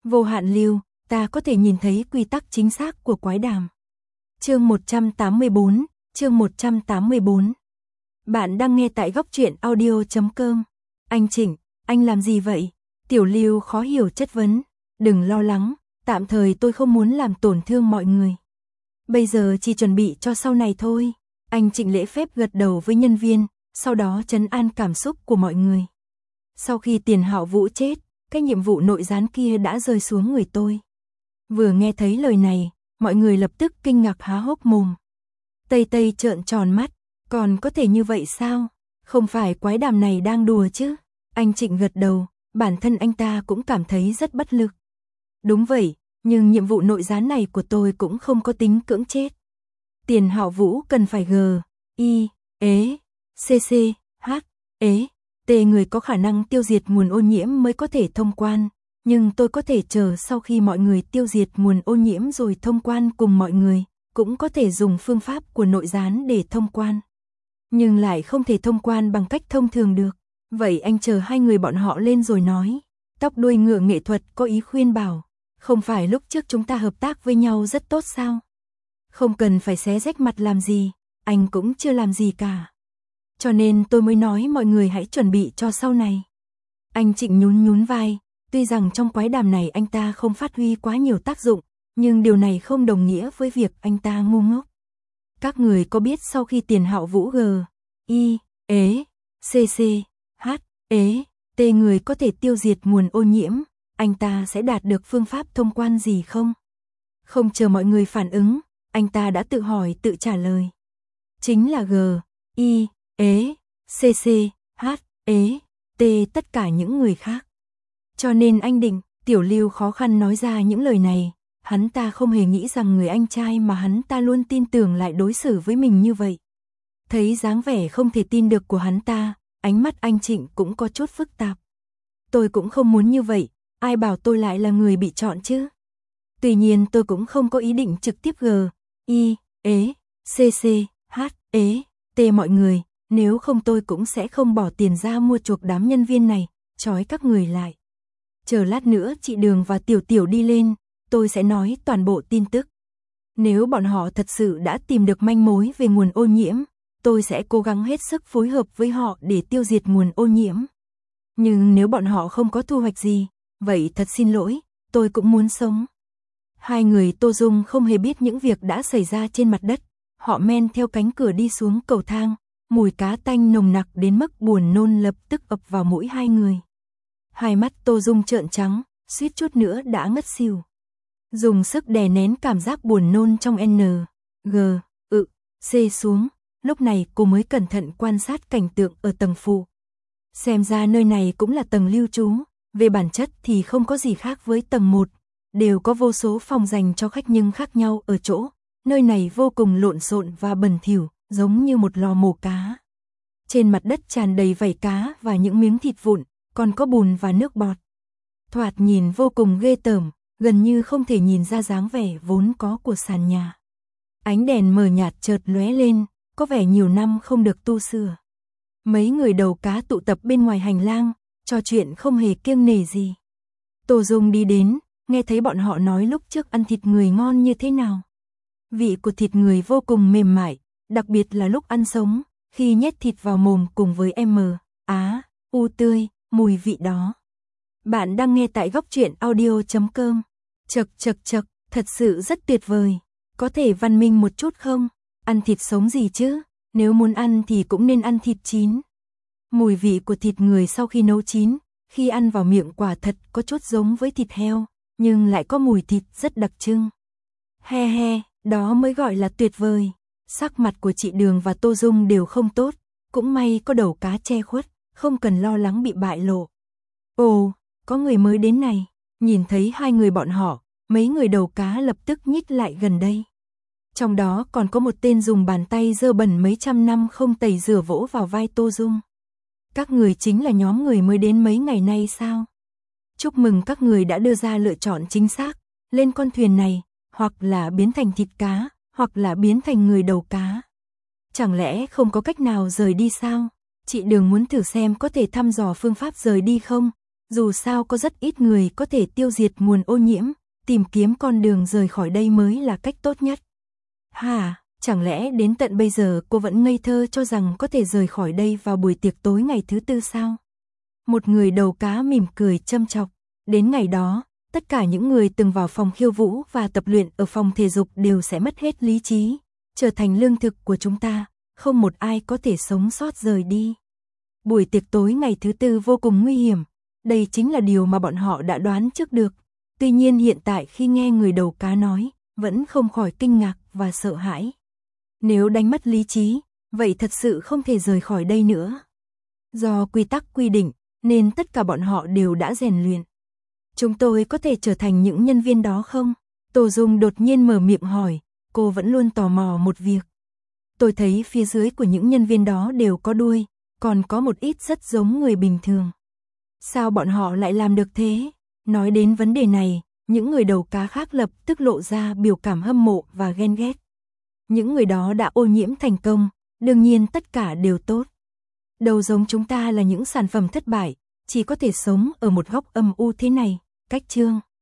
Vô hạn lưu, ta có thể nhìn thấy quy tắc chính xác của quái đàm. Chương 184, chương 184. Bạn đang nghe tại góc truyện audio.com. Anh Trịnh, anh làm gì vậy? Tiểu Lưu khó hiểu chất vấn. Đừng lo lắng, tạm thời tôi không muốn làm tổn thương mọi người. Bây giờ chỉ chuẩn bị cho sau này thôi. Anh Trịnh lễ phép gật đầu với nhân viên, sau đó trấn an cảm xúc của mọi người. Sau khi Tiền Hạo Vũ chết, cái nhiệm vụ nội gián kia đã rơi xuống người tôi. Vừa nghe thấy lời này, mọi người lập tức kinh ngạc há hốc mồm. Tây Tây trợn tròn mắt, còn có thể như vậy sao? Không phải quái đàm này đang đùa chứ? Anh Trịnh gật đầu, bản thân anh ta cũng cảm thấy rất bất lực. Đúng vậy, nhưng nhiệm vụ nội gián này của tôi cũng không có tính cưỡng chết. Tiền Hạo Vũ cần phải T người có khả năng tiêu diệt nguồn ô nhiễm mới có thể thông quan, nhưng tôi có thể chờ sau khi mọi người tiêu diệt nguồn ô nhiễm rồi thông quan cùng mọi người, cũng có thể dùng phương pháp của nội gián để thông quan. Nhưng lại không thể thông quan bằng cách thông thường được. Vậy anh chờ hai người bọn họ lên rồi nói. Tóc đuôi ngựa nghệ thuật có ý khuyên bảo, không phải lúc trước chúng ta hợp tác với nhau rất tốt sao? Không cần phải xé rách mặt làm gì, anh cũng chưa làm gì cả. Cho nên tôi mới nói mọi người hãy chuẩn bị cho sau này. Anh Trịnh nhún vai, tuy rằng trong quái đàm này anh ta không phát huy quá nhiều tác dụng, nhưng điều này không đồng nghĩa với việc anh ta ngu ngốc. Các người có biết sau khi Tiền Hạo Vũ người có thể tiêu diệt nguồn ô nhiễm, anh ta sẽ đạt được phương pháp thông quan gì không? Không chờ mọi người phản ứng, anh ta đã tự hỏi tự trả lời. Chính là tất cả những người khác. Cho nên anh định, Tiểu Lưu khó khăn nói ra những lời này, hắn ta không hề nghĩ rằng người anh trai mà hắn ta luôn tin tưởng lại đối xử với mình như vậy. Thấy dáng vẻ không thể tin được của hắn ta, ánh mắt anh Trịnh cũng có chút phức tạp. Tôi cũng không muốn như vậy, ai bảo tôi lại là người bị chọn chứ? Tuy nhiên tôi cũng không có ý định trực tiếp mọi người, nếu không tôi cũng sẽ không bỏ tiền ra mua chuộc đám nhân viên này, trói các người lại. Chờ lát nữa chị Đường và Tiểu Tiểu đi lên, tôi sẽ nói toàn bộ tin tức. Nếu bọn họ thật sự đã tìm được manh mối về nguồn ô nhiễm, tôi sẽ cố gắng hết sức phối hợp với họ để tiêu diệt nguồn ô nhiễm. Nhưng nếu bọn họ không có thu hoạch gì, vậy thật xin lỗi, tôi cũng muốn sống. Hai người Tô Dung không hề biết những việc đã xảy ra trên mặt đất. Họ men theo cánh cửa đi xuống cầu thang, mùi cá tanh nồng nặc đến mức buồn nôn lập tức ập vào mũi hai người. Hai mắt Tô Dung trợn trắng, suýt chút nữa đã ngất xỉu. Dùng sức đè nén cảm giác buồn nôn trong C xuống, lúc này cô mới cẩn thận quan sát cảnh tượng ở tầng phụ. Xem ra nơi này cũng là tầng lưu trú, về bản chất thì không có gì khác với tầng 1, đều có vô số phòng dành cho khách nhưng khác nhau ở chỗ. Nơi này vô cùng lộn xộn và bẩn thỉu, giống như một lò mổ cá. Trên mặt đất tràn đầy vảy cá và những miếng thịt vụn, còn có bùn và nước bọt. Thoạt nhìn vô cùng ghê tởm, gần như không thể nhìn ra dáng vẻ vốn có của sàn nhà. Ánh đèn mờ nhạt chợt lóe lên, có vẻ nhiều năm không được tu sửa. Mấy người đầu cá tụ tập bên ngoài hành lang, trò chuyện không hề kiêng nể gì. Tô Dung đi đến, nghe thấy bọn họ nói lúc trước ăn thịt người ngon như thế nào. Vị của thịt người vô cùng mềm mại, đặc biệt là lúc ăn sống, khi nhét thịt vào mồm cùng với tươi, mùi vị đó. Bạn đang nghe tại góc truyện audio.com. Chậc, thật sự rất tuyệt vời. Có thể văn minh một chút không? Ăn thịt sống gì chứ? Nếu muốn ăn thì cũng nên ăn thịt chín. Mùi vị của thịt người sau khi nấu chín, khi ăn vào miệng quả thật có chút giống với thịt heo, nhưng lại có mùi thịt rất đặc trưng. Đó mới gọi là tuyệt vời. Sắc mặt của chị Đường và Tô Dung đều không tốt, cũng may có đầu cá che khuất, không cần lo lắng bị bại lộ. Ồ, có người mới đến này. Nhìn thấy hai người bọn họ, mấy người đầu cá lập tức nhích lại gần đây. Trong đó còn có một tên dùng bàn tay dơ bẩn mấy trăm năm không tẩy rửa vỗ vào vai Tô Dung. Các người chính là nhóm người mới đến mấy ngày nay sao? Chúc mừng các người đã đưa ra lựa chọn chính xác, lên con thuyền này, hoặc là biến thành thịt cá, hoặc là biến thành người đầu cá. Chẳng lẽ không có cách nào rời đi sao? Chị Đường muốn thử xem có thể thăm dò phương pháp rời đi không? Dù sao có rất ít người có thể tiêu diệt nguồn ô nhiễm, tìm kiếm con đường rời khỏi đây mới là cách tốt nhất. Hả, chẳng lẽ đến tận bây giờ cô vẫn ngây thơ cho rằng có thể rời khỏi đây vào buổi tiệc tối ngày thứ tư sao? Một người đầu cá mỉm cười châm chọc. Đến ngày đó, tất cả những người từng vào phòng khiêu vũ và tập luyện ở phòng thể dục đều sẽ mất hết lý trí, trở thành lương thực của chúng ta, không một ai có thể sống sót rời đi. Buổi tiệc tối ngày thứ tư vô cùng nguy hiểm, đây chính là điều mà bọn họ đã đoán trước được. Tuy nhiên hiện tại khi nghe người đầu cá nói, vẫn không khỏi kinh ngạc và sợ hãi. Nếu đánh mất lý trí, vậy thật sự không thể rời khỏi đây nữa. Do quy tắc quy định, nên tất cả bọn họ đều đã rèn luyện. Chúng tôi có thể trở thành những nhân viên đó không? Tô Dung đột nhiên mở miệng hỏi, cô vẫn luôn tò mò một việc. Tôi thấy phía dưới của những nhân viên đó đều có đuôi, còn có một ít rất giống người bình thường. Sao bọn họ lại làm được thế? Nói đến vấn đề này, những người đầu cá khác lập tức lộ ra biểu cảm hâm mộ và ghen ghét. Những người đó đã ô nhiễm thành công, đương nhiên tất cả đều tốt. Đầu giống chúng ta là những sản phẩm thất bại, chỉ có thể sống ở một góc âm u thế này. Cách chương